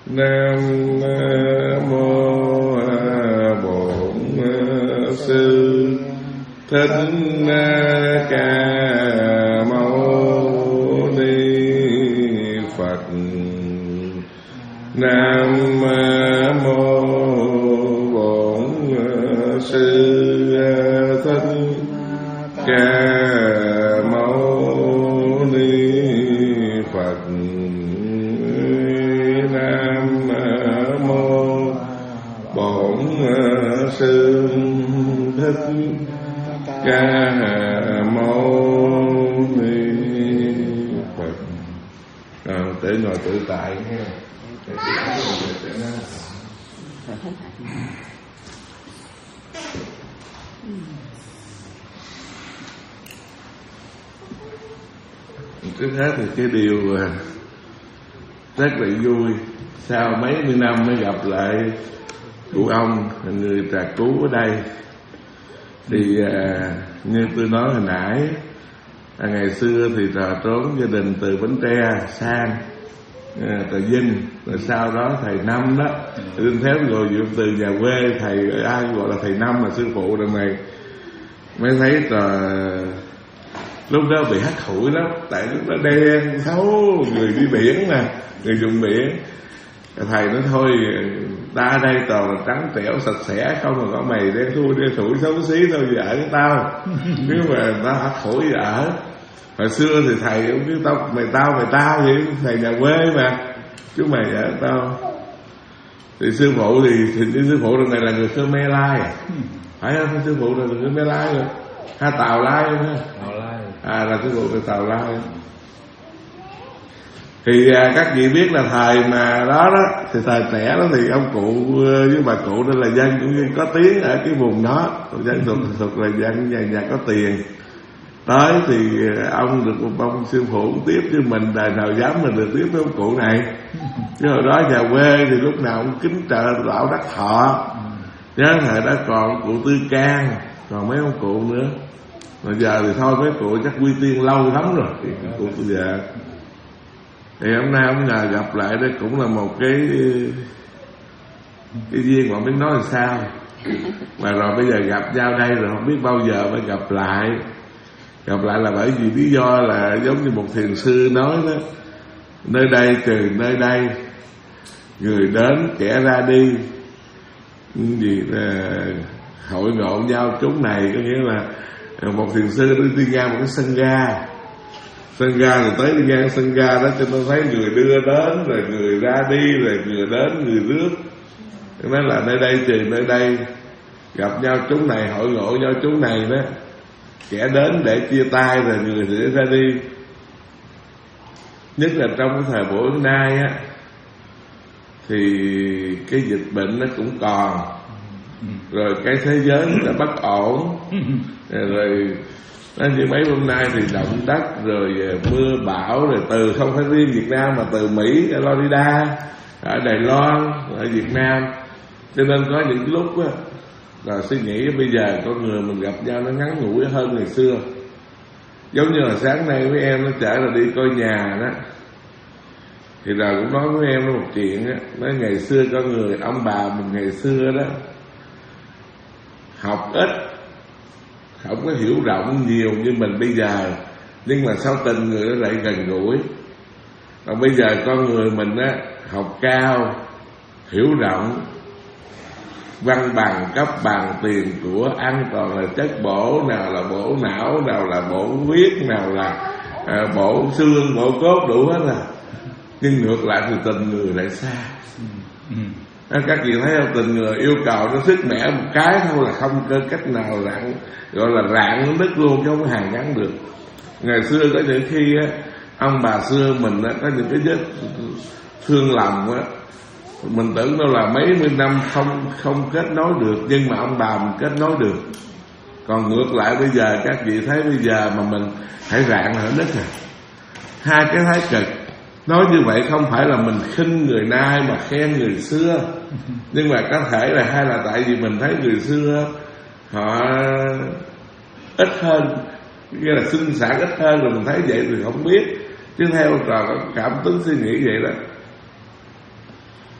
Nam mô Bổn Sư Thích Ca Mâu Ni Phật. Nam mô Bổn Sư Thích Ca Mâu Ni Phật. Nam mô Bổn Sư Thích Ca Mâu Ni Phật. Tự ngồi tự tại nghe. Trước hết thì cái điều rất là vui, sau mấy mươi năm mới gặp lại cụ ông, người Trà Cú ở đây. Thì như tôi nói hồi nãy, ngày xưa thì Trà trốn gia đình từ Bến Tre sang Trà Vinh, rồi sau đó thầy Năm đó, Đinh Thép rồi dụ từ nhà quê, thầy ai gọi là thầy Năm là sư phụ đằng này, mới thấy Trà lúc đó bị hắt hủi lắm, tại lúc đó đen xấu, người đi biển nè, người dùng biển. Thầy nói thôi, ta ở đây toàn là trắng trẻo sạch sẽ, không mà có mày đen thui đen thủi xấu xí đâu, giờ ở với tao. Nếu mà ta hắt hủi ở hồi xưa thì thầy cũng cứ mày tao vậy, thầy nhà quê mà, chứ mày ở tao. Thì sư phụ thì sư phụ lần này là người Khmer Lai, phải không? Sư phụ là người Khmer Lai rồi, hay Tàu Lai không ha? Là sư phụ từ Tàu Lai. Thì các vị biết là thời mà đó thì thời trẻ đó thì ông cụ với bà cụ đó là dân cũng như có tiếng ở cái vùng đó, dân thuộc là dân nhà có tiền. Tới thì ông được một ông sư phụ tiếp, chứ mình đời nào dám mình được tiếp với ông cụ này. Chứ hồi đó nhà quê thì lúc nào cũng kính trợ lão Đắc Thọ. Nhớ thời đó còn cụ Tư Can, còn mấy ông cụ nữa. Mà giờ thì thôi, mấy cụ chắc quy tiên lâu lắm rồi thì cụ bây giờ. Thì hôm nay ông nhờ gặp lại đây cũng là một cái duyên mà biết nói làm sao. Mà rồi bây giờ gặp nhau đây rồi không biết bao giờ mới gặp lại. Gặp lại là bởi vì lý do là giống như một thiền sư nói đó, nơi đây trừ nơi đây, người đến kẻ ra đi, gì là hội ngộ nhau chốn này. Có nghĩa là một thiền sư đi ngang một cái sân ga, rồi tới đi ngang sân ga đó cho nó thấy người đưa đến, rồi người ra đi, rồi người đến người rước. Nói là nơi đây trừ nơi đây, gặp nhau chốn này, hội ngộ nhau chốn này đó, kẻ đến để chia tay, rồi người để ra đi. Nhất là trong cái thời buổi hôm nay á, thì cái dịch bệnh nó cũng còn, rồi cái thế giới nó bất ổn, rồi nó như mấy hôm nay thì động đất, rồi mưa bão, rồi từ không phải riêng Việt Nam mà từ Mỹ, ở Florida, ở Đài Loan, ở Việt Nam. Cho nên có những lúc á là suy nghĩ bây giờ con người mình gặp nhau nó ngắn ngủi hơn ngày xưa. Giống như là sáng nay với em nó chở là đi coi nhà đó, thì rồi cũng nói với em một chuyện á, nói ngày xưa con người ông bà mình ngày xưa đó học ít, không có hiểu rộng nhiều như mình bây giờ, nhưng mà sau tình người nó lại gần gũi. Còn bây giờ con người mình á học cao, hiểu rộng, văn bằng, cấp bằng, tiền của, ăn toàn là chất bổ, nào là bổ não, nào là bổ huyết, nào là bổ xương, bổ cốt, đủ hết là. Nhưng ngược lại thì tình người lại xa. Các vị thấy không, tình người yêu cầu nó sức mẻ một cái thôi là không có cách nào rạng, gọi là rạng nó đứt luôn chứ không có hàn gắn được. Ngày xưa có những khi á, ông bà xưa mình á, có những cái vết thương lòng á, mình tưởng đâu là mấy mươi năm không kết nối được, nhưng mà ông bà mình kết nối được. Còn ngược lại bây giờ các vị thấy bây giờ mà mình hãy rạng là đứt à. Hai cái thái cực. Nói như vậy không phải là mình khinh người nay mà khen người xưa, nhưng mà có thể là hay là tại vì mình thấy người xưa họ ít hơn, nghĩa là sinh sản ít hơn, rồi mình thấy vậy thì không biết. Chứ theo trò có cảm tính suy nghĩ vậy đó.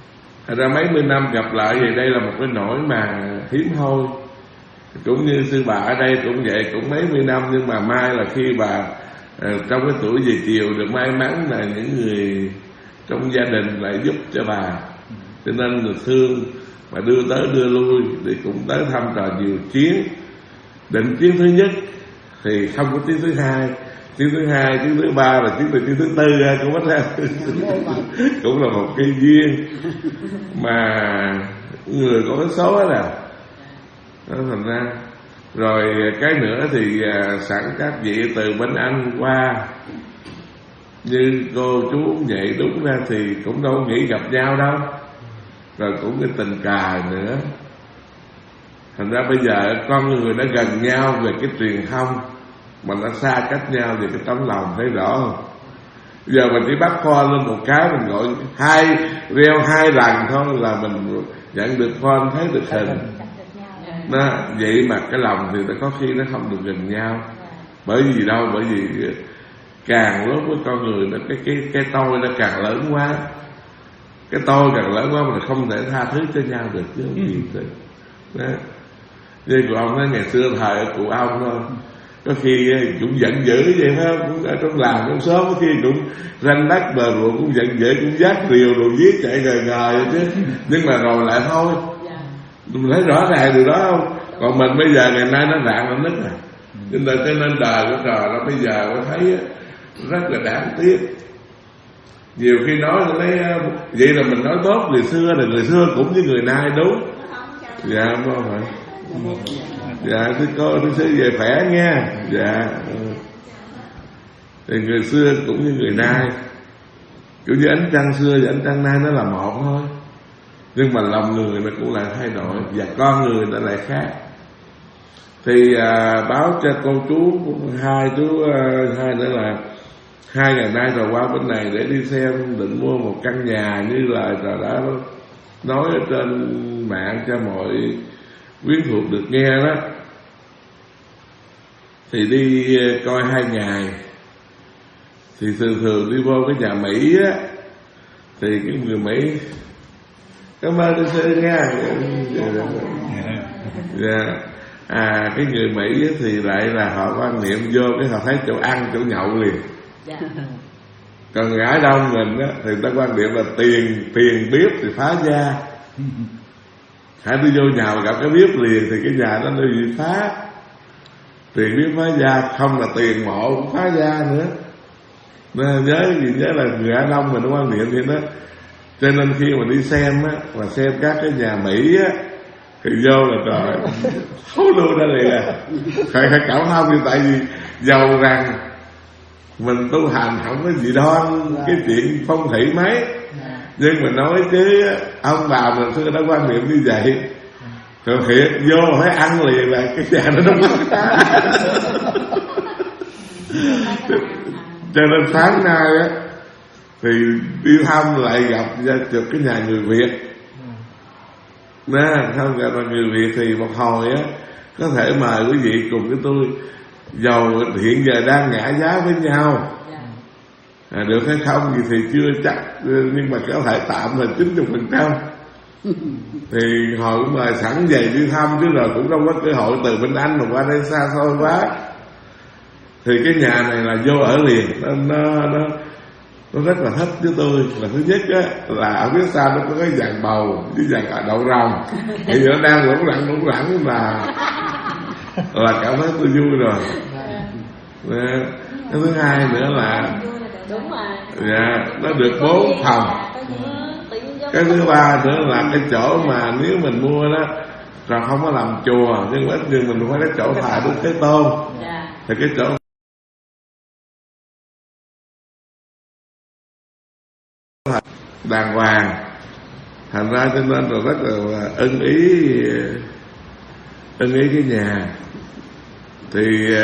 Thành ra mấy mươi năm gặp lại vậy, đây là một cái nỗi mà hiếm hoi. Cũng như sư bà ở đây cũng vậy, cũng mấy mươi năm, nhưng mà mai là khi bà trong cái tuổi về chiều được may mắn là những người trong gia đình lại giúp cho bà, cho nên được thương mà đưa tới đưa lui, thì cũng tới thăm trò nhiều chuyến. Định chuyến thứ nhất thì không có chuyến thứ hai, chuyến thứ hai, chuyến thứ ba là chuyến thứ tư ra cũng mất ra. Cũng là một cái duyên mà người có cái số đó nè. Đó, thành ra rồi cái nữa thì sẵn các vị từ bên Anh qua, như cô chú vậy đúng ra thì cũng đâu nghĩ gặp nhau đâu, rồi cũng cái tình cờ nữa. Thành ra bây giờ con người đã gần nhau về cái truyền thông, mà nó xa cách nhau về cái tấm lòng, thấy rõ không? Giờ mình chỉ bắt phone lên một cái, mình gọi reo 2 lần thôi là mình nhận được phone, thấy được hình. Đó, vậy mà cái lòng thì có khi nó không được gần nhau. Bởi vì đâu? Bởi vì càng lúc với con người nó cái tôi nó càng lớn quá. Cái tôi càng lớn quá mà không thể tha thứ cho nhau được chứ không gì được. Đó. Như của ông nói ngày xưa thời ở cụ ông thôi, có khi cũng giận dữ vậy phải không? Cũng ở trong làng trong xóm có khi cũng ranh đất bờ ruộng cũng giận dữ, cũng dắt rìu đồ viết chạy ngời chứ. Nhưng mà rồi lại thôi. Mình thấy rõ ràng điều đó không? Còn mình bây giờ ngày nay nó rạng nó nứt rồi. Cho nên đời của trời nó bây giờ tôi thấy rất là đáng tiếc. Nhiều khi nói tôi thấy vậy là mình nói tốt người xưa, là người xưa cũng như người nay đúng. Dạ không phải. Dạ thưa cô, thưa sư về khỏe nha. Dạ. Thì người xưa cũng như người nay, kiểu như ánh trăng xưa và ánh trăng nay nó là một thôi. Nhưng mà lòng người nó cũng lại thay đổi, và con người nó lại khác. Thì báo cho cô chú hai nữa là 2 ngày nay rồi qua bên này để đi xem, định mua một căn nhà như lời rồi đã nói ở trên mạng cho mọi quyến thuộc được nghe đó. Thì đi coi 2 ngày. Thì thường đi vô cái nhà Mỹ á, thì cái người Mỹ cảm ơn tôi sư nha. Dạ. Cái người Mỹ thì lại là họ quan niệm vô cái họ thấy chỗ ăn chỗ nhậu liền. Còn người Á Đông mình á thì ta quan niệm là tiền bếp thì phá gia. Hãy đi vô nhà mà gặp cái bếp liền thì cái nhà nó bị phá. Tiền bếp phá gia, không là tiền mộ cũng phá gia nữa. Nên nhớ là người Á Đông mình nó quan niệm vậy đó. Cho nên khi mà đi xem á, mà xem các cái nhà Mỹ á, thì vô là trời thấu luôn ra liền à. Phải cảm thông như tại vì giàu rằng mình tu hành không có gì đoan cái chuyện phong thủy mấy, nhưng mà nói chứ ông bà mình xưa đã quan niệm như vậy. Rồi thiệt vô phải ăn liền là cái nhà nó đông lắm. Cho nên sáng nay á thì đi thăm lại gặp được cái nhà người Việt. Không gặp người Việt thì một hồi á có thể mời quý vị cùng với tôi, dầu hiện giờ đang ngã giá với nhau, được hay không thì chưa chắc, nhưng mà có thể tạm là 90%. Thì hồi cũng mời sẵn về đi thăm, chứ rồi cũng không có cơ hội từ bên Anh mà qua đây xa xôi quá. Thì cái nhà này là vô ở liền, nó rất là thích với tôi. Là thứ nhất á là ở phía sau nó có cái dàn bầu với dàn đậu rồng, thì nó đang lủng lẳng là cảm thấy tôi vui rồi. Cái thứ hai nữa là nó được 4 phòng. Cái thứ ba nữa là cái chỗ mà nếu mình mua đó rồi không có làm chùa, nhưng ít nhưng mình phải cái chỗ thờ Đức Thế Tôn. Thì cái chỗ đàng hoàng, thành ra cho nên là rất là ưng ý cái nhà. Thì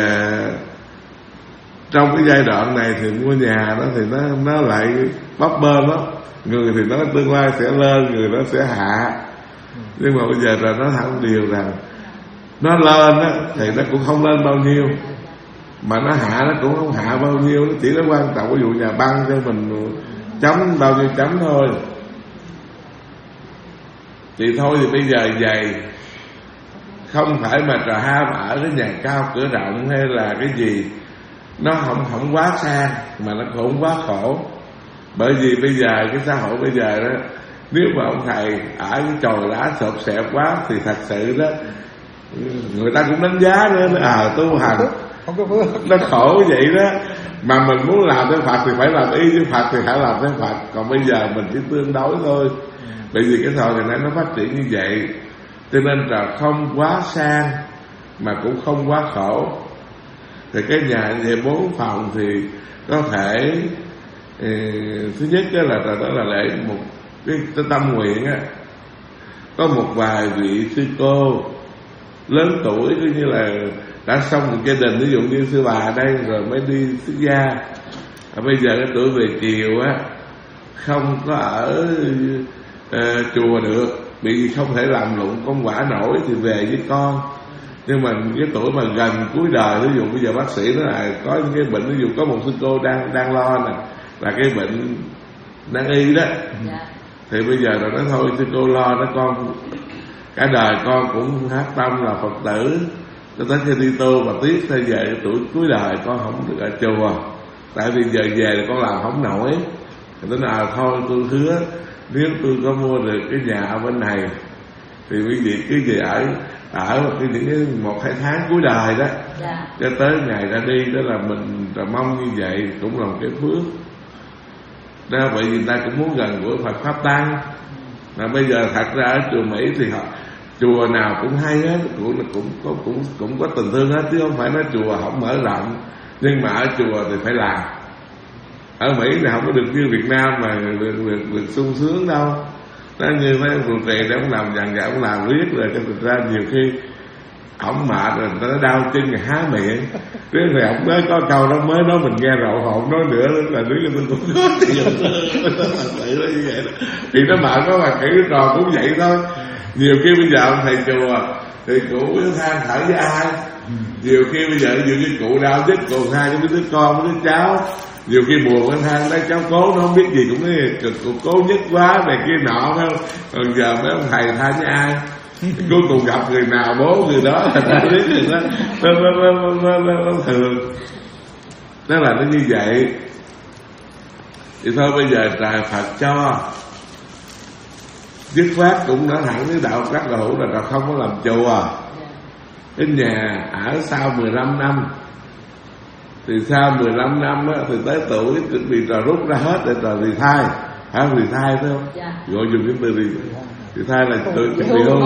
trong cái giai đoạn này thì mua nhà đó thì nó lại bấp bênh lắm. Người thì nói tương lai sẽ lên, người nó sẽ hạ. Nhưng mà bây giờ là nó thẳng điều rằng nó lên á thì nó cũng không lên bao nhiêu, mà nó hạ nó cũng không hạ bao nhiêu. Nó chỉ nó quan trọng ví dụ nhà băng cho mình chấm bao nhiêu chấm thôi. Thì thôi thì bây giờ vậy, không phải mà trò ham ở cái nhà cao cửa rộng hay là cái gì, nó không quá sang mà nó cũng không quá khổ. Bởi vì bây giờ cái xã hội bây giờ đó, nếu mà ông thầy ở cái chòi lá sộp xẹp quá thì thật sự đó người ta cũng đánh giá nữa, tu hành nó khổ vậy đó. Mà mình muốn làm theo Phật thì phải làm y với Phật, thì phải làm theo Phật. Còn bây giờ mình chỉ tương đối thôi. Bởi vì cái thời này nó phát triển như vậy, cho nên là không quá sang mà cũng không quá khổ. Thì cái nhà về 4 phòng thì có thể thứ nhất đó là lễ một cái tâm nguyện á, có một vài vị sư cô lớn tuổi cứ như là đã xong một gia đình, ví dụ như sư bà đây rồi mới đi xuất gia, bây giờ cái tuổi về chiều á không có ở chùa được, vì không thể làm lụng công quả nổi thì về với con. Nhưng mà cái tuổi mà gần cuối đời, ví dụ bây giờ bác sĩ nói là có những cái bệnh, ví dụ có một sư cô đang lo nè, là cái bệnh nan y đó, thì bây giờ là nói thôi sư cô lo đó, con cả đời con cũng hát tâm là Phật tử cho tới khi đi tu, mà tiếc thay về tuổi cuối đời con không được ở chùa, tại vì giờ về là con làm không nổi. Thì nói là thôi tôi hứa nếu tôi có mua được cái nhà ở bên này thì quý vị cứ về ở những cái 1-2 tháng cuối đời đó, cho tới ngày ra đi, đó là mình mong như vậy cũng là một cái phước đó. Vậy vì người ta cũng muốn gần gũi Phật pháp tăng. Mà bây giờ thật ra ở chùa Mỹ thì chùa nào cũng hay hết, cũng có tình thương hết, chứ không phải nói chùa không mở rộng. Nhưng mà ở chùa thì phải làm. Ở Mỹ thì không có được như Việt Nam mà được sung sướng đâu. Nó như mấy ông trụ trì để ông làm dần dần, ông làm riết rồi cho thực ra nhiều khi ổng mệt rồi nó đau chân rồi há miệng. Thế thì ổng nói có câu đó mới nói mình nghe rồi không nói nữa là đứa cho tôi cũng có thì như vậy đó. Thì nó mệt có mà kỹ trò cũng vậy thôi. Nhiều khi bây giờ ông thầy chùa thì cụ than thở với ai, nhiều khi bây giờ nhiều khi cụ đau chết còn than với đứa con với đứa cháu, nhiều khi buồn anh than đấy cháu cố nó không biết gì cũng nói cực cố nhất quá này kia nọ, phải không? Còn giờ mấy ông thầy than với ai, cuối cùng gặp người nào bố người đó là ta biết rồi đó. Nó thường đó là nó như vậy. Thì thôi bây giờ trời Phật cho dứt khoát cũng nói thẳng với đạo các đạo hữu là không có làm chùa. Cái nhà ở sau 15 năm, thì sau 15 năm á, thì tới tuổi chuẩn bị trò rút ra hết để trò retire. Phải không? Retire phải không? Gọi dùng cái từ retire là tôi chuẩn bị hôn.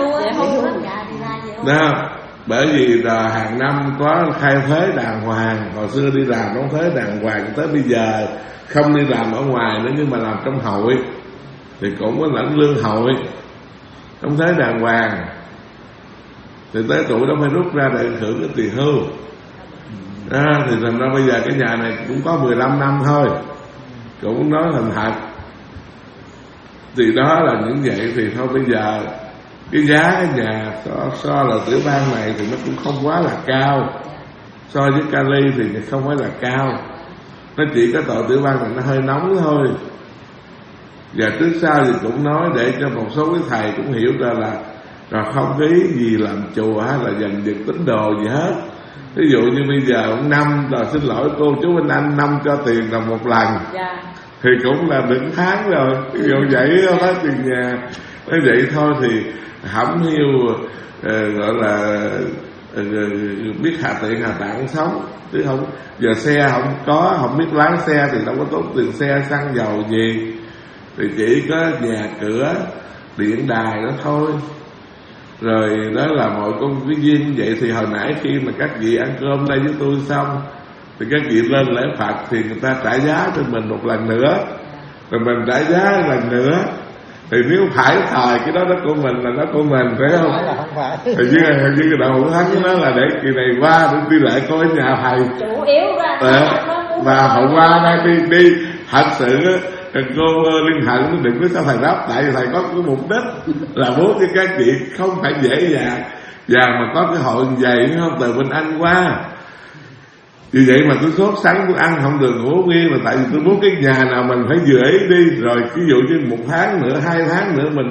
Đó, bởi vì là hàng năm có khai thuế đàng hoàng. Hồi xưa đi làm đóng thuế đàng hoàng, tới bây giờ không đi làm ở ngoài nữa, nhưng mà làm trong hội thì cũng có lãnh lương hội, đóng thuế đàng hoàng. Thì tới tuổi đó phải rút ra để hưởng cái tiền hưu. Thì thành ra bây giờ cái nhà này cũng có 15 năm thôi, cũng nói thành thật. Thì đó là những vậy. Thì thôi bây giờ cái giá cái nhà so là tiểu bang này thì nó cũng không quá là cao, so với Cali thì không phải là cao, nó chỉ có tội tiểu bang này nó hơi nóng thôi. Và trước sau thì cũng nói để cho một số cái thầy cũng hiểu ra là không có ý gì làm chùa hay là giành giật tín đồ gì hết. Ví dụ như bây giờ ông Năm là xin lỗi cô chú anh Năm cho tiền là một lần, thì cũng là được tháng rồi. Ví dụ vậy đó, tiền nhà nói vậy thôi thì hẩm hiu gọi là biết hạ tiện hạ tạng sống, chứ không giờ xe không có, không biết lái xe thì đâu có tốn tiền xe xăng dầu gì, thì chỉ có nhà cửa điện đài đó thôi. Rồi đó là mọi công cái duyên vậy. Thì hồi nãy khi mà các vị ăn cơm đây với tôi xong thì các vị lên lễ Phật thì người ta trả giá cho mình một lần nữa, rồi mình trả giá một lần nữa. Thì nếu phải thời cái đó của mình là nó của mình, phải không? Thì như cái đạo hữu thắng nó là để kỳ này qua để đi lại coi nhà thầy chủ yếu ra và hậu qua đây đi thật sự cô Liên Hận đừng có sao thầy đáp, tại vì thầy có cái mục đích là muốn cho các chị không phải dễ dàng và mà có cái hội vậy không, từ bên Anh qua. Vì vậy mà tôi sốt sắng, tôi ăn không được ngủ yên là tại vì tôi muốn cái nhà nào mình phải vừa ý đi, rồi ví dụ như 1 tháng nữa 2 tháng nữa mình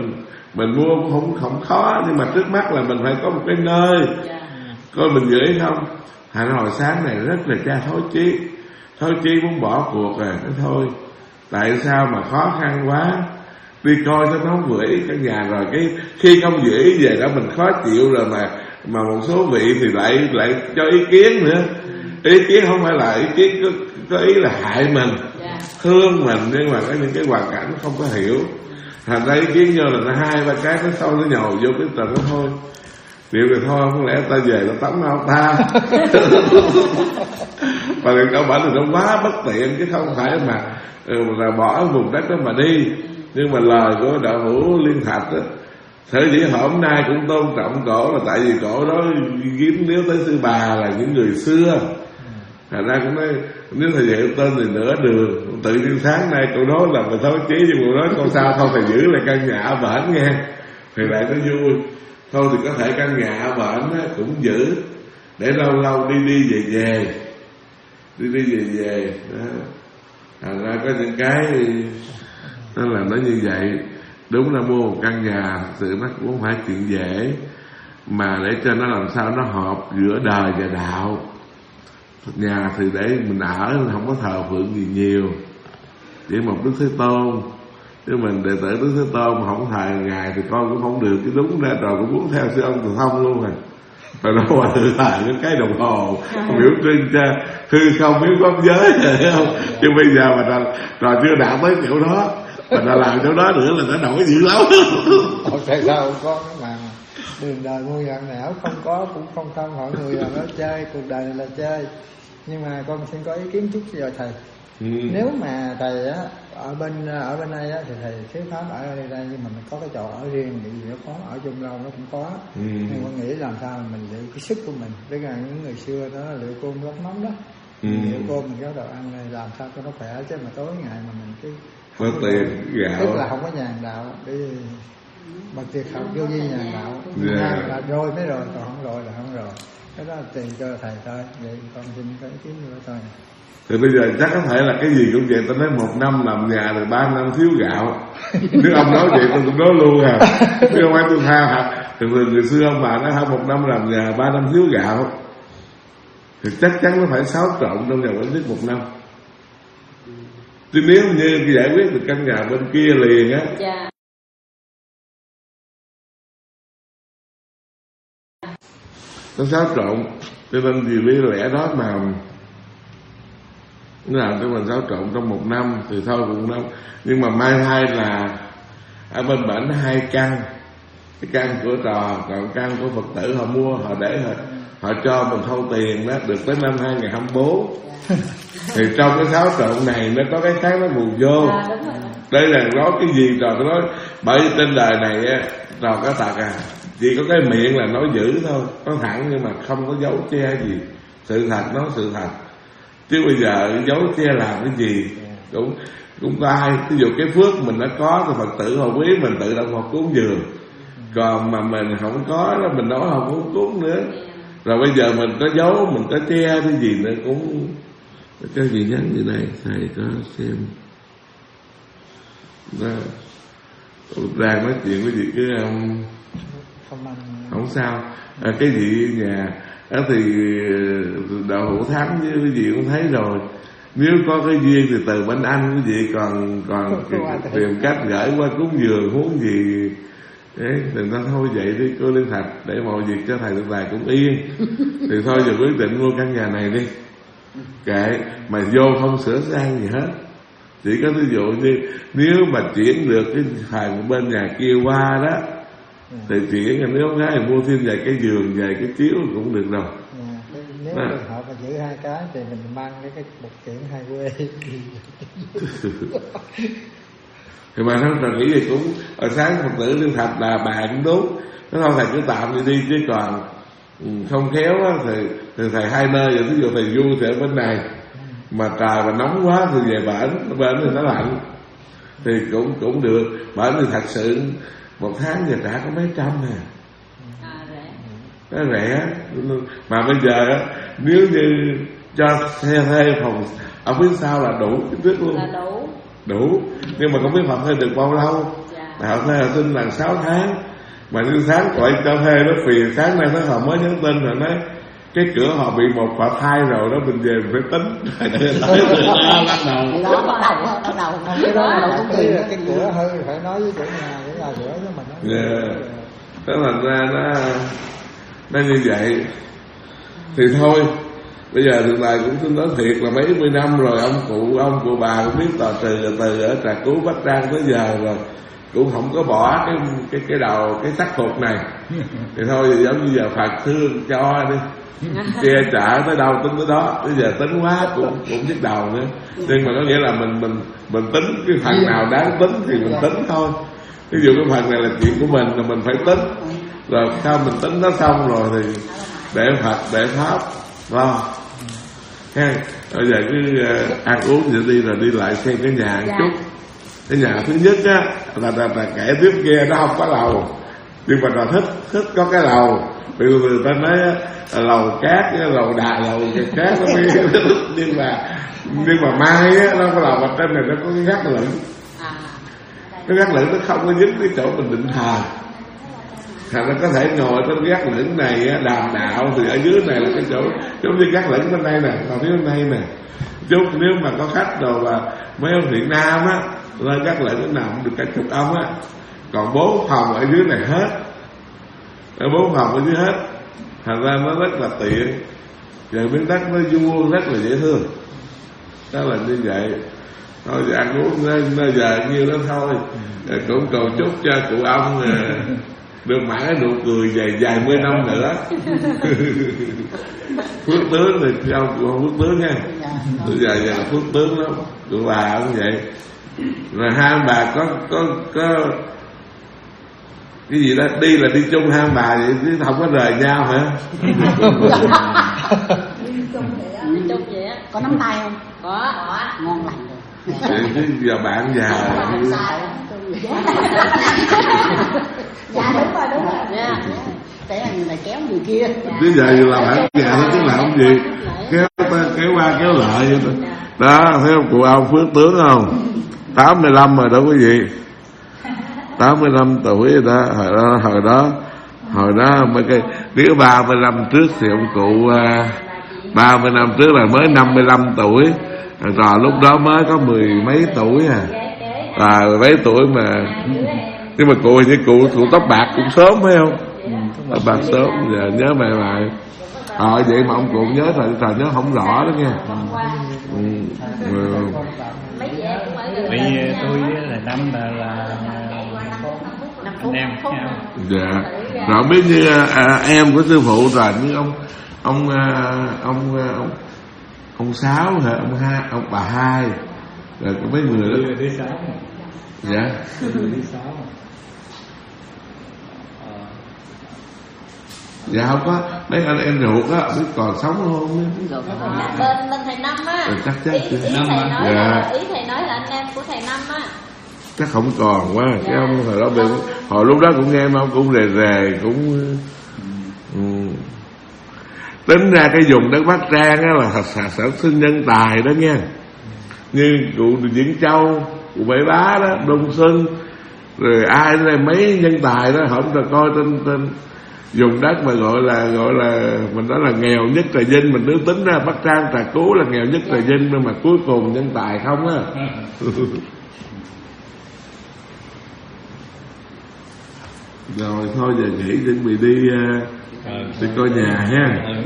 Mình mua cũng không khó, nhưng mà trước mắt là mình phải có một cái nơi coi mình gửi không. Thành hồi sáng này rất là cha thối chí muốn bỏ cuộc rồi. Nói thôi, tại sao mà khó khăn quá, đi coi nó không gửi căn nhà rồi cái khi không gửi về đó mình khó chịu rồi, mà một số vị thì lại cho ý kiến nữa. Ý kiến không phải là ý kiến có ý là hại mình, thương mình, nhưng mà có những cái hoàn cảnh không có hiểu, thành ra ý kiến vô là nó 2-3 cái nó sâu nó nhồi vô cái tình nó thôi. Điều này thôi, không lẽ ta về ta tắm không ta? Và điều cơ bản thì nó quá bất tiện, chứ không phải mà là bỏ vùng đất đó mà đi. Nhưng mà lời của đạo hữu Liên Thạch á, sở dĩ hôm nay cũng tôn trọng cổ là tại vì cổ đó kiếm nếu tới sư bà là những người xưa. Thành ra cũng nói nếu thầy dạy tên thì nửa đường. Tự nhiên sáng nay cậu nói là mình thấu chí, nhưng cậu nói con sao không thầy giữ lại căn nhà ở bển nghe, thì lại nó vui. Thôi thì có thể căn nhà ở bển cũng giữ, để lâu lâu đi về đó. Thành ra có những cái nó làm nó như vậy. Đúng là mua một căn nhà sự nó cũng không phải chuyện dễ, mà để cho nó làm sao nó hợp giữa đời và đạo. Nhà thì để mình ở, không có thờ phượng gì nhiều, chỉ một Đức Thế Tôn. Chứ mình đệ tử Đức Thế Tôn mà không thờ Ngài thì con cũng không được. Chứ đúng ra rồi cũng muốn theo sư ông Từ Thông luôn rồi. Rồi nó qua tự thờ cái đồng hồ biểu trưng cho hư không biết pháp giới, thấy không? Chứ bây giờ mà trò chưa đạt tới kiểu đó, mà nó làm chỗ đó nữa là nó đổi dữ lắm. Tại sao không có mà đường đời muôn vàn não, không có cũng không mọi người là nó chơi, cuộc đời này là chơi. Nhưng mà con xin có ý kiến chút giờ thầy. Nếu mà thầy á ở bên đây á thì thầy thuyết pháp ở đây nhưng mà mình có cái chỗ ở riêng, bị gì nó khó ở chung lâu nó cũng có. Nhưng con nghĩ làm sao mình liệu cái sức của mình, tức là những người xưa đó liệu cơm gốc mắm đó, liệu cơm mình có đồ ăn này, làm sao cho nó khỏe, chứ mà tối ngày mà mình cứ có tiền gạo, tức là không có nhàn đạo đi bậc tuyệt học vô vi nhàn đạo. Là rồi mới rồi, còn không rồi là không rồi. Cái đó tùy cho thầy thôi. Vậy con xin có ý kiến nữa thôi. Thì bây giờ chắc có thể là cái gì cũng vậy. Tôi nói 1 năm làm nhà rồi 3 năm thiếu gạo. Nếu ông nói vậy tôi cũng nói luôn à. Nếu không phải tôi tha hả, thường người xưa ông bà nói 1 năm làm nhà 3 năm thiếu gạo, thì chắc chắn nó phải xáo trộn trong vòng ít nhất 1 năm. Chứ nếu như giải quyết được căn nhà bên kia liền á, nó xáo trộn. Cho nên vì lý lẽ đó mà nó làm cho mình xáo trộn trong 1 năm thì thôi cũng đâu. Nhưng mà may thay là ở bên bển 2 căn, cái căn của trò, còn căn của Phật tử họ mua, họ để họ cho mình thâu tiền đó, được tới năm 2024. Thì trong cái xáo trộn này nó có cái khác nó buồn vô. Đây là nói cái gì trò tôi nói, bởi trên đời này á trò có tật à, chỉ có cái miệng là nói dữ thôi, nói thẳng nhưng mà không có giấu che gì. Sự thật nói sự thật, chứ bây giờ giấu che làm cái gì cũng có ai. Ví dụ cái phước mình đã có thì Phật tử họ quý mình tự động họ cúng dường, còn mà mình không có đó mình nói họ cũng cúng nữa. Rồi bây giờ mình có giấu, mình có che cái gì nữa cũng. Cái gì nhắn như này thầy có xem đó, đang nói chuyện với gì cứ không sao. Cái gì nhà đó thì đạo hữu thắng với cái gì cũng thấy rồi. Nếu có cái duyên thì từ bên anh cái gì còn tìm cách gửi qua cúng dường huống gì đấy, thì nó thôi vậy đi cô Liên Thạch, để mọi việc cho thầy tương lai cũng yên. Thì thôi giờ quyết định mua căn nhà này đi, kệ mà vô không sửa sang gì hết. Chỉ có ví dụ như nếu mà chuyển được cái hàng bên nhà kia qua đó thì chuyển, nếu không thì mua thêm vài cái giường, vài cái chiếu cũng được rồi. Nếu trường hợp mà giữ 2 cái thì mình mang cái một kiện 2 quê. Thì mà nó nghĩ gì cũng ở sáng Phật tử Liên Thạch là bà cũng đúng. Nó không thầy cứ tạm đi chứ còn không khéo á, thì thầy 2 nơi rồi. Ví dụ thầy Du thì ở bên này, mà trời mà nóng quá thì về bển thì nó lạnh, thì cũng được. Bển thì thật sự 1 tháng giờ trả có mấy trăm nè, nó rẻ. Mà bây giờ á, nếu như cho xe thuê phòng ở phía sau là đủ kích thước luôn, đủ. Nhưng mà không biết phòng thuê được bao lâu. họ thuê họ xin là 6 tháng. Mà đến sáng gọi cho thuê nó phiền, sáng nay nó mới nhắn tin rồi nói cái cửa họ bị một phá thai rồi đó, mình về phải tính. Bắt đầu cái đó là cũng tùy cái cửa hư phải nói với chủ nhà để là sửa cho mình. Đó thành ra nó như vậy. Thì thôi bây giờ từ này cũng xin nói thiệt là mấy mươi năm rồi ông cụ bà cũng biết từ ở Trà Cú Bắc Trang tới giờ rồi cũng không có bỏ cái đầu cái sắc phục này. Thì thôi giống như giờ Phật thương cho đi, che chở tới đâu tính tới đó. Bây giờ tính quá cũng nhức đầu nữa. Nhưng mà có nghĩa là mình tính cái phần nào đáng tính thì mình tính thôi. Ví dụ cái phần này là chuyện của mình là mình phải tính. Rồi sau mình tính nó xong rồi thì để Phật để Pháp lo ha. Bây giờ cứ ăn uống vậy đi, rồi đi lại xem cái nhà một chút. Cái nhà thứ nhất á là kẻ tiếp kia nó không có lầu, nhưng mà là thích có cái lầu. Vì người ta nói là lầu cát, lầu đà, lầu cát nó mới nhưng mà mai á nó có lầu mà trên này nó có cái gác lửng. Cái gác lửng nó không có dính cái chỗ mình định thờ. Thành nó có thể ngồi trên gác lửng này á, đàm đạo. Thì ở dưới này là cái chỗ giống như gác lửng bên đây nè, còn phía bên đây nè. Chút nếu mà có khách rồi mà mấy ông Việt Nam á lên gác lửng nó nằm được cả chục ông á. Còn 4 phòng ở dưới này hết, ở 4 phòng ở dưới hết. Thành ra nó rất là tiện. Giờ miếng đất nó vuông rất là dễ thương. Đó là như vậy. Thôi giờ ăn uống nó giờ nhiêu đó thôi. Cũng cầu chúc cho cụ ông được mãi cái nụ cười dài 10 năm nữa. Phước tướng thì ông cụ phước tướng nha. Bây giờ là phước tướng lắm. Cụ bà cũng vậy. Rồi hai ông bà có cái gì đó, đi là đi chung hai ông bà vậy chứ không có rời nhau hả? Đi chung vậy á. Có nắm tay không? Có. Ngon lành rồi. Vậy chứ giờ bạn già dạ đúng rồi nha. Cái anh này kéo người kia. Chứ giờ là bạn già nó chứ làm gì, kéo qua kéo lại vậy đó. Thấy không cụ ông phước tướng không? 85 rồi đó quý vị, 85 tuổi rồi đó. Hồi đó mấy cái nếu 30 năm trước thì ông cụ 30 năm trước là mới 55 tuổi. Rồi lúc đó mới có 10 mấy tuổi mấy tuổi mà. Nhưng mà cụ như cụ tóc bạc cũng sớm phải không? Tóc bạc sớm. Giờ nhớ mày lại. Vậy mà ông cụ nhớ thời nhớ không rõ đó nha. Vì tôi là năm là anh em nhau. Dạ. Rồi biết như em của sư phụ rồi, như ông Sáu hả, ông bà Hai, rồi có mấy người đó. Thứ 6. Dạ. Thứ 6. Dạ không có mấy anh em ruột á, biết còn sống không? Bên thầy Năm á. Chắc ý thầy nói là anh em của thầy Năm á. Chắc không còn quá. Cái ông hồi đó hồi lúc đó cũng nghe ông cũng rề cũng tính ra cái vùng đất Bắc Trang á là sản sinh nhân tài đó nha. Như cụ Diễn Châu, cụ Bảy Bá đó, Đông Xuân, rồi ai đây mấy nhân tài đó, không là coi trên dùng đất mà gọi là mình nói là nghèo nhất Trà Vinh. Mình nếu tính ra Bắc Trang Trà Cú là nghèo nhất Trà Vinh, mà cuối cùng nhân tài không á. Rồi thôi giờ nghỉ chuẩn bị đi coi nhà ha.